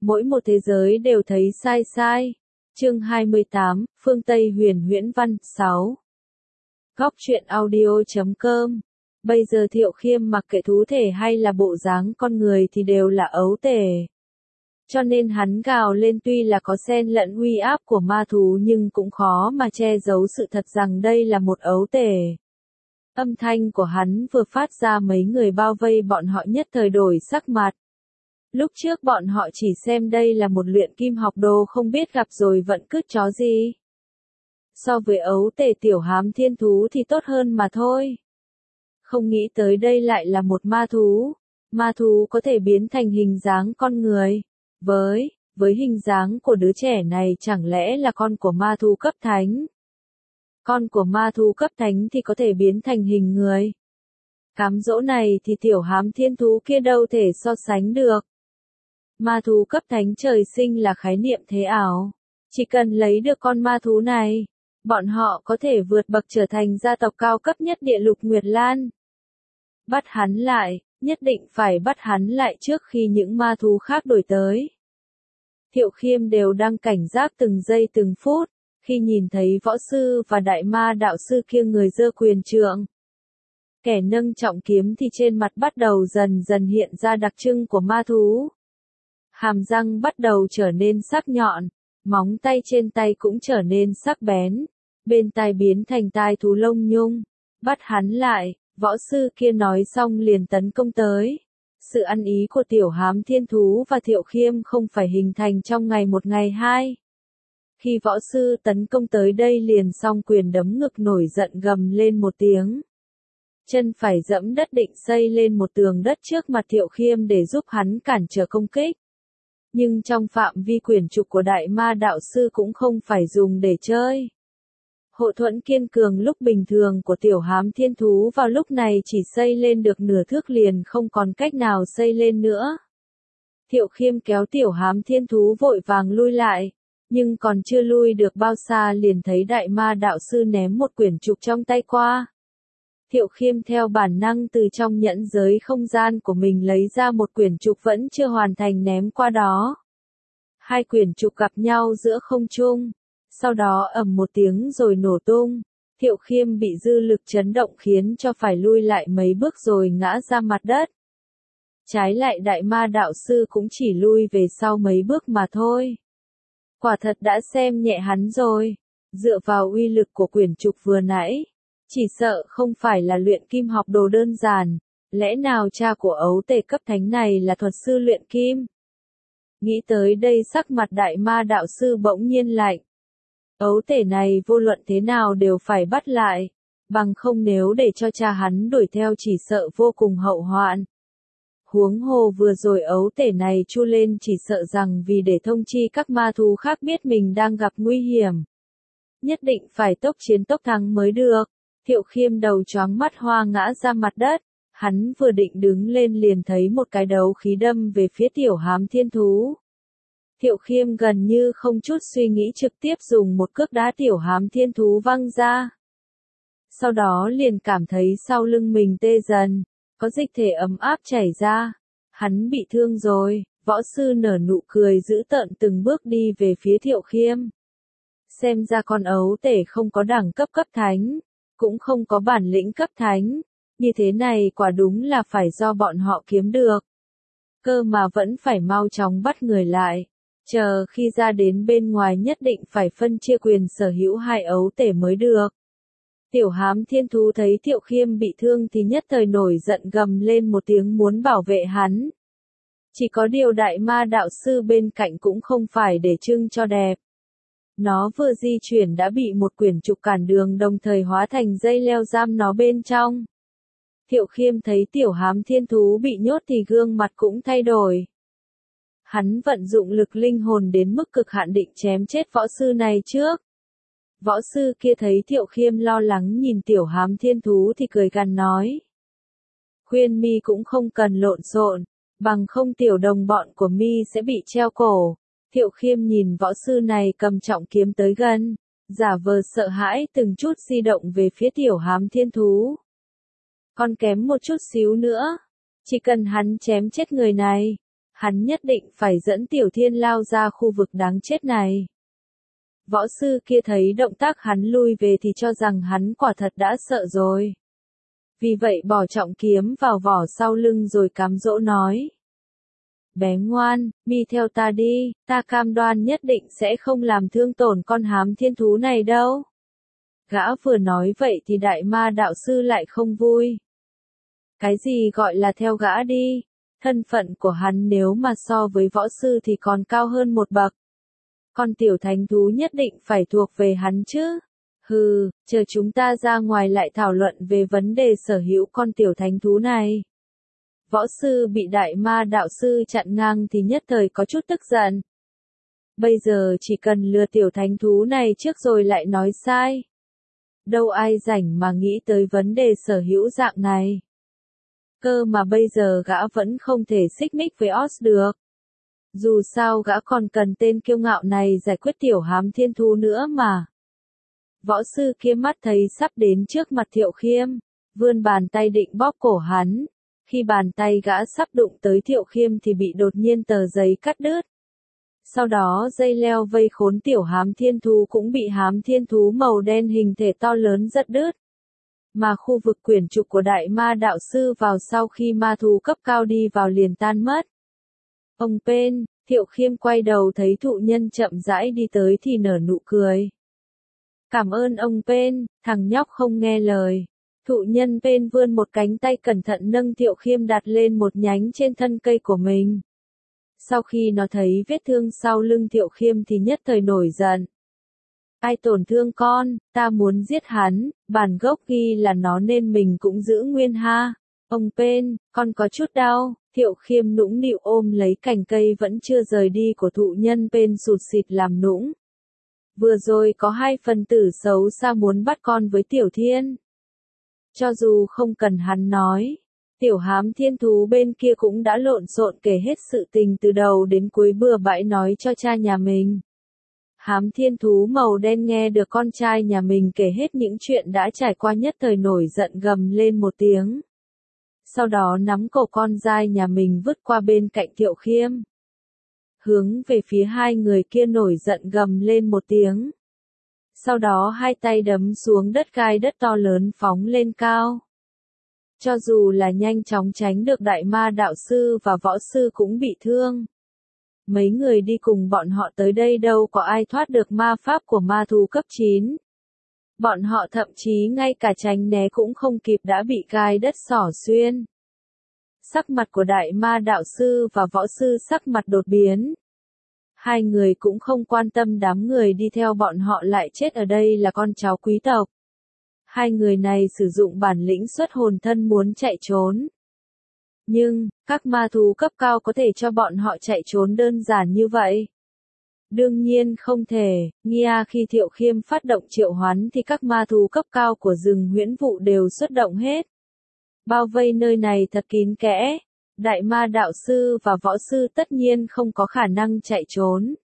Mỗi một thế giới đều thấy sai sai. Chương 28, Phương Tây huyền huyễn văn, 6. Góc truyện audio.com. Bây giờ Thiệu Khiêm mặc kệ thú thể hay là bộ dáng con người thì đều là ấu tể. Cho nên hắn gào lên tuy là có xen lẫn uy áp của ma thú nhưng cũng khó mà che giấu sự thật rằng đây là một ấu tể. Âm thanh của hắn vừa phát ra mấy người bao vây bọn họ nhất thời đổi sắc mặt. Lúc trước bọn họ chỉ xem đây là một luyện kim học đồ không biết gặp rồi vẫn cứt chó gì. So với ấu tể tiểu hám thiên thú thì tốt hơn mà thôi. Không nghĩ tới đây lại là một ma thú. Ma thú có thể biến thành hình dáng con người. Với hình dáng của đứa trẻ này chẳng lẽ là con của ma thú cấp thánh? Con của ma thú cấp thánh thì có thể biến thành hình người. Cám dỗ này thì tiểu hám thiên thú kia đâu thể so sánh được. Ma thú cấp thánh trời sinh là khái niệm thế ảo. Chỉ cần lấy được con ma thú này, bọn họ có thể vượt bậc trở thành gia tộc cao cấp nhất địa lục Nguyệt Lan. Bắt hắn lại, nhất định phải bắt hắn lại trước khi những ma thú khác đuổi tới. Thiệu Khiêm đều đang cảnh giác từng giây từng phút, khi nhìn thấy võ sư và đại ma đạo sư kia người giơ quyền trượng. Kẻ nâng trọng kiếm thì trên mặt bắt đầu dần dần hiện ra đặc trưng của ma thú. Hàm răng bắt đầu trở nên sắc nhọn, móng tay trên tay cũng trở nên sắc bén, bên tai biến thành tai thú lông nhung. Bắt hắn lại, võ sư kia nói xong liền tấn công tới. Sự ăn ý của tiểu hám thiên thú và Thiệu Khiêm không phải hình thành trong ngày một ngày hai. Khi võ sư tấn công tới đây liền song quyền đấm ngực nổi giận gầm lên một tiếng. Chân phải dẫm đất định xây lên một tường đất trước mặt Thiệu Khiêm để giúp hắn cản trở công kích. Nhưng trong phạm vi quyển trục của đại ma đạo sư cũng không phải dùng để chơi. Hộ thuẫn kiên cường lúc bình thường của tiểu hám thiên thú vào lúc này chỉ xây lên được nửa thước liền không còn cách nào xây lên nữa. Thiệu Khiêm kéo tiểu hám thiên thú vội vàng lui lại, nhưng còn chưa lui được bao xa liền thấy đại ma đạo sư ném một quyển trục trong tay qua. Thiệu Khiêm theo bản năng từ trong nhẫn giới không gian của mình lấy ra một quyển trục vẫn chưa hoàn thành ném qua đó. Hai quyển trục gặp nhau giữa không trung, sau đó ầm một tiếng rồi nổ tung. Thiệu Khiêm bị dư lực chấn động khiến cho phải lui lại mấy bước rồi ngã ra mặt đất. Trái lại đại ma đạo sư cũng chỉ lui về sau mấy bước mà thôi. Quả thật đã xem nhẹ hắn rồi. Dựa vào uy lực của quyển trục vừa nãy, chỉ sợ không phải là luyện kim học đồ đơn giản. Lẽ nào cha của ấu tể cấp thánh này là thuật sư luyện kim? Nghĩ tới đây sắc mặt đại ma đạo sư bỗng nhiên lạnh. Ấu tể này vô luận thế nào đều phải bắt lại, bằng không nếu để cho cha hắn đuổi theo chỉ sợ vô cùng hậu hoạn. Huống hồ vừa rồi ấu tể này chu lên chỉ sợ rằng vì để thông chi các ma thú khác biết mình đang gặp nguy hiểm. Nhất định phải tốc chiến tốc thắng mới được. Thiệu Khiêm đầu choáng mắt hoa ngã ra mặt đất, hắn vừa định đứng lên liền thấy một cái đấu khí đâm về phía tiểu hám thiên thú. Thiệu Khiêm gần như không chút suy nghĩ trực tiếp dùng một cước đá tiểu hám thiên thú văng ra. Sau đó liền cảm thấy sau lưng mình tê dần, có dịch thể ấm áp chảy ra. Hắn bị thương rồi, võ sư nở nụ cười dữ tợn từng bước đi về phía Thiệu Khiêm. Xem ra con ấu tể không có đẳng cấp cấp thánh, cũng không có bản lĩnh cấp thánh, như thế này quả đúng là phải do bọn họ kiếm được. Cơ mà vẫn phải mau chóng bắt người lại. Chờ khi ra đến bên ngoài nhất định phải phân chia quyền sở hữu hai ấu tể mới được. Tiểu hám thiên thú thấy Thiệu Khiêm bị thương thì nhất thời nổi giận gầm lên một tiếng muốn bảo vệ hắn. Chỉ có điều đại ma đạo sư bên cạnh cũng không phải để trưng cho đẹp. Nó vừa di chuyển đã bị một quyển trục cản đường đồng thời hóa thành dây leo giam nó bên trong. Thiệu Khiêm thấy tiểu hám thiên thú bị nhốt thì gương mặt cũng thay đổi. Hắn vận dụng lực linh hồn đến mức cực hạn định chém chết võ sư này trước. Võ sư kia thấy Thiệu Khiêm lo lắng nhìn tiểu hám thiên thú thì cười gằn nói. Khuyên mi cũng không cần lộn xộn, bằng không tiểu đồng bọn của mi sẽ bị treo cổ. Thiệu Khiêm nhìn võ sư này cầm trọng kiếm tới gần, giả vờ sợ hãi từng chút di động về phía tiểu hám thiên thú. Còn kém một chút xíu nữa, chỉ cần hắn chém chết người này, Hắn nhất định phải dẫn Tiểu Thiên lao ra khu vực đáng chết này. Võ sư kia thấy động tác hắn lui về thì cho rằng hắn quả thật đã sợ rồi. Vì vậy bỏ trọng kiếm vào vỏ sau lưng rồi cám dỗ nói. Bé ngoan, mi theo ta đi, ta cam đoan nhất định sẽ không làm thương tổn con hám thiên thú này đâu. Gã vừa nói vậy thì đại ma đạo sư lại không vui. Cái gì gọi là theo gã đi? Thân phận của hắn nếu mà so với võ sư thì còn cao hơn một bậc. Con tiểu thánh thú nhất định phải thuộc về hắn chứ. Hừ, chờ chúng ta ra ngoài lại thảo luận về vấn đề sở hữu con tiểu thánh thú này. Võ sư bị đại ma đạo sư chặn ngang thì nhất thời có chút tức giận. Bây giờ chỉ cần lừa tiểu thánh thú này trước rồi lại nói sai. Đâu ai rảnh mà nghĩ tới vấn đề sở hữu dạng này. Cơ mà bây giờ gã vẫn không thể xích mích với Oz được. Dù sao gã còn cần tên kiêu ngạo này giải quyết tiểu hám thiên thú nữa mà. Võ sư kia mắt thấy sắp đến trước mặt Thiệu Khiêm, vươn bàn tay định bóp cổ hắn. Khi bàn tay gã sắp đụng tới Thiệu Khiêm thì bị đột nhiên tờ giấy cắt đứt. Sau đó dây leo vây khốn tiểu hám thiên thú cũng bị hám thiên thú màu đen hình thể to lớn giật đứt. Mà khu vực quyển trục của đại ma đạo sư vào sau khi ma thú cấp cao đi vào liền tan mất. Ông Pen, Thiệu Khiêm quay đầu thấy thụ nhân chậm rãi đi tới thì nở nụ cười. Cảm ơn ông Pen, thằng nhóc không nghe lời. Thụ nhân Pen vươn một cánh tay cẩn thận nâng Thiệu Khiêm đặt lên một nhánh trên thân cây của mình. Sau khi nó thấy vết thương sau lưng Thiệu Khiêm thì nhất thời nổi giận. Ai tổn thương con, ta muốn giết hắn, bản gốc ghi là nó nên mình cũng giữ nguyên ha. Ông Pen, con có chút đau. Thiệu Khiêm nũng nịu ôm lấy cành cây vẫn chưa rời đi của thụ nhân Pen sụt sịt làm nũng. Vừa rồi có hai phần tử xấu xa muốn bắt con với Tiểu Thiên. Cho dù không cần hắn nói, tiểu hám thiên thú bên kia cũng đã lộn xộn kể hết sự tình từ đầu đến cuối bừa bãi nói cho cha nhà mình. Hám thiên thú màu đen nghe được con trai nhà mình kể hết những chuyện đã trải qua nhất thời nổi giận gầm lên một tiếng. Sau đó nắm cổ con dai nhà mình vứt qua bên cạnh Thiệu Khiêm. Hướng về phía hai người kia nổi giận gầm lên một tiếng. Sau đó hai tay đấm xuống đất gai đất to lớn phóng lên cao. Cho dù là nhanh chóng tránh được đại ma đạo sư và võ sư cũng bị thương. Mấy người đi cùng bọn họ tới đây đâu có ai thoát được ma pháp của ma thú cấp 9. Bọn họ thậm chí ngay cả tránh né cũng không kịp đã bị gai đất xỏ xuyên. Sắc mặt của đại ma đạo sư và võ sư sắc mặt đột biến. Hai người cũng không quan tâm đám người đi theo bọn họ lại chết ở đây là con cháu quý tộc. Hai người này sử dụng bản lĩnh xuất hồn thân muốn chạy trốn. Nhưng, các ma thú cấp cao có thể cho bọn họ chạy trốn đơn giản như vậy? Đương nhiên không thể, Nghia khi Thiệu Khiêm phát động triệu hoán thì các ma thú cấp cao của rừng huyễn vụ đều xuất động hết. Bao vây nơi này thật kín kẽ. Đại ma đạo sư và võ sư tất nhiên không có khả năng chạy trốn.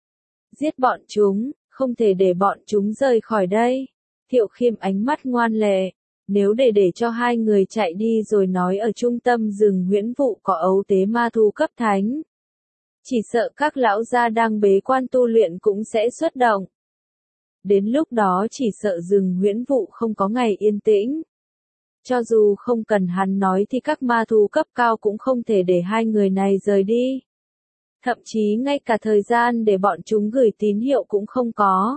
Giết bọn chúng, không thể để bọn chúng rời khỏi đây. Thiệu Khiêm ánh mắt ngoan lệ. Nếu để cho hai người chạy đi rồi nói ở trung tâm rừng huyễn vụ có ấu tế ma thú cấp thánh. Chỉ sợ các lão gia đang bế quan tu luyện cũng sẽ xuất động. Đến lúc đó chỉ sợ rừng huyễn vụ không có ngày yên tĩnh. Cho dù không cần hắn nói thì các ma thú cấp cao cũng không thể để hai người này rời đi. Thậm chí ngay cả thời gian để bọn chúng gửi tín hiệu cũng không có.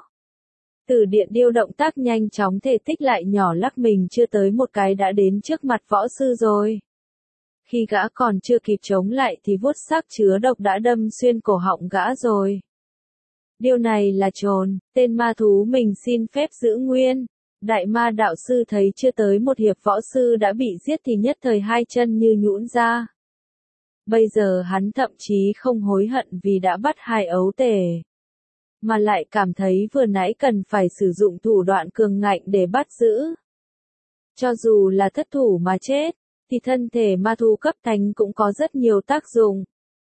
Từ điện điêu động tác nhanh chóng thể tích lại nhỏ lắc mình chưa tới một cái đã đến trước mặt võ sư rồi. Khi gã còn chưa kịp chống lại thì vuốt sắc chứa độc đã đâm xuyên cổ họng gã rồi. Điều này là trồn, tên ma thú mình xin phép giữ nguyên. Đại ma đạo sư thấy chưa tới một hiệp võ sư đã bị giết thì nhất thời hai chân như nhũn ra. Bây giờ hắn thậm chí không hối hận vì đã bắt hai ấu tể. Mà lại cảm thấy vừa nãy cần phải sử dụng thủ đoạn cường ngạnh để bắt giữ. Cho dù là thất thủ mà chết, thì thân thể ma thú cấp thánh cũng có rất nhiều tác dụng.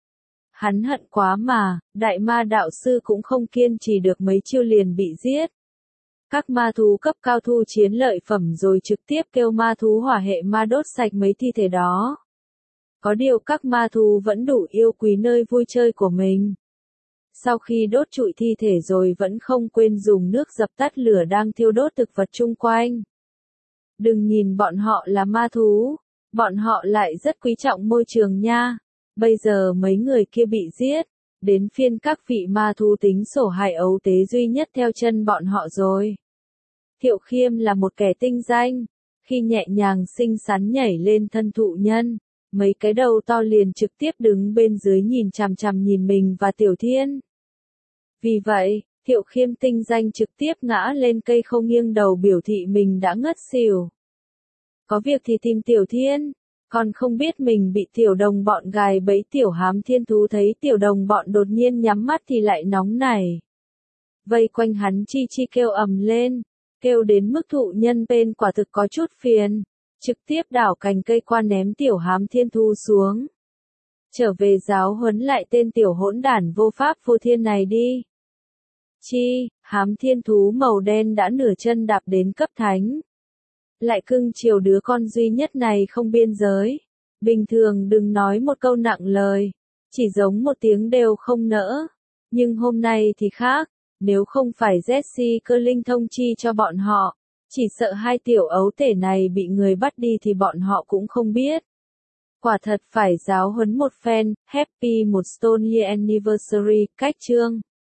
Hắn hận quá mà, đại ma đạo sư cũng không kiên trì được mấy chiêu liền bị giết. Các ma thú cấp cao thu chiến lợi phẩm rồi trực tiếp kêu ma thú hỏa hệ ma đốt sạch mấy thi thể đó. Có điều các ma thú vẫn đủ yêu quý nơi vui chơi của mình. Sau khi đốt trụi thi thể rồi vẫn không quên dùng nước dập tắt lửa đang thiêu đốt thực vật chung quanh. Đừng nhìn bọn họ là ma thú, bọn họ lại rất quý trọng môi trường nha. Bây giờ mấy người kia bị giết, đến phiên các vị ma thú tính sổ hại ấu tế duy nhất theo chân bọn họ rồi. Thiệu Khiêm là một kẻ tinh danh, khi nhẹ nhàng xinh xắn nhảy lên thân thụ nhân, mấy cái đầu to liền trực tiếp đứng bên dưới nhìn chằm chằm nhìn mình và Tiểu Thiên. Vì vậy, Thiệu Khiêm tinh danh trực tiếp ngã lên cây không nghiêng đầu biểu thị mình đã ngất xỉu. Có việc thì tìm Tiểu Thiên, còn không biết mình bị tiểu đồng bọn gài bẫy. Tiểu Hám Thiên Thú thấy tiểu đồng bọn đột nhiên nhắm mắt thì lại nóng nảy. Vây quanh hắn chi chi kêu ầm lên, kêu đến mức thụ nhân bên quả thực có chút phiền, trực tiếp đảo cành cây qua ném Tiểu Hám Thiên Thú xuống. Trở về giáo huấn lại tên tiểu hỗn đản vô pháp vô thiên này đi. Chi, Hám Thiên Thú màu đen đã nửa chân đạp đến cấp thánh. Lại cưng chiều đứa con duy nhất này không biên giới. Bình thường đừng nói một câu nặng lời, chỉ giống một tiếng đều không nỡ. Nhưng hôm nay thì khác, nếu không phải Jesse Cơ Linh thông chi cho bọn họ, chỉ sợ hai tiểu ấu tể này bị người bắt đi thì bọn họ cũng không biết. Quả thật phải giáo huấn một phen. Happy một Stone Year Anniversary, cách chương.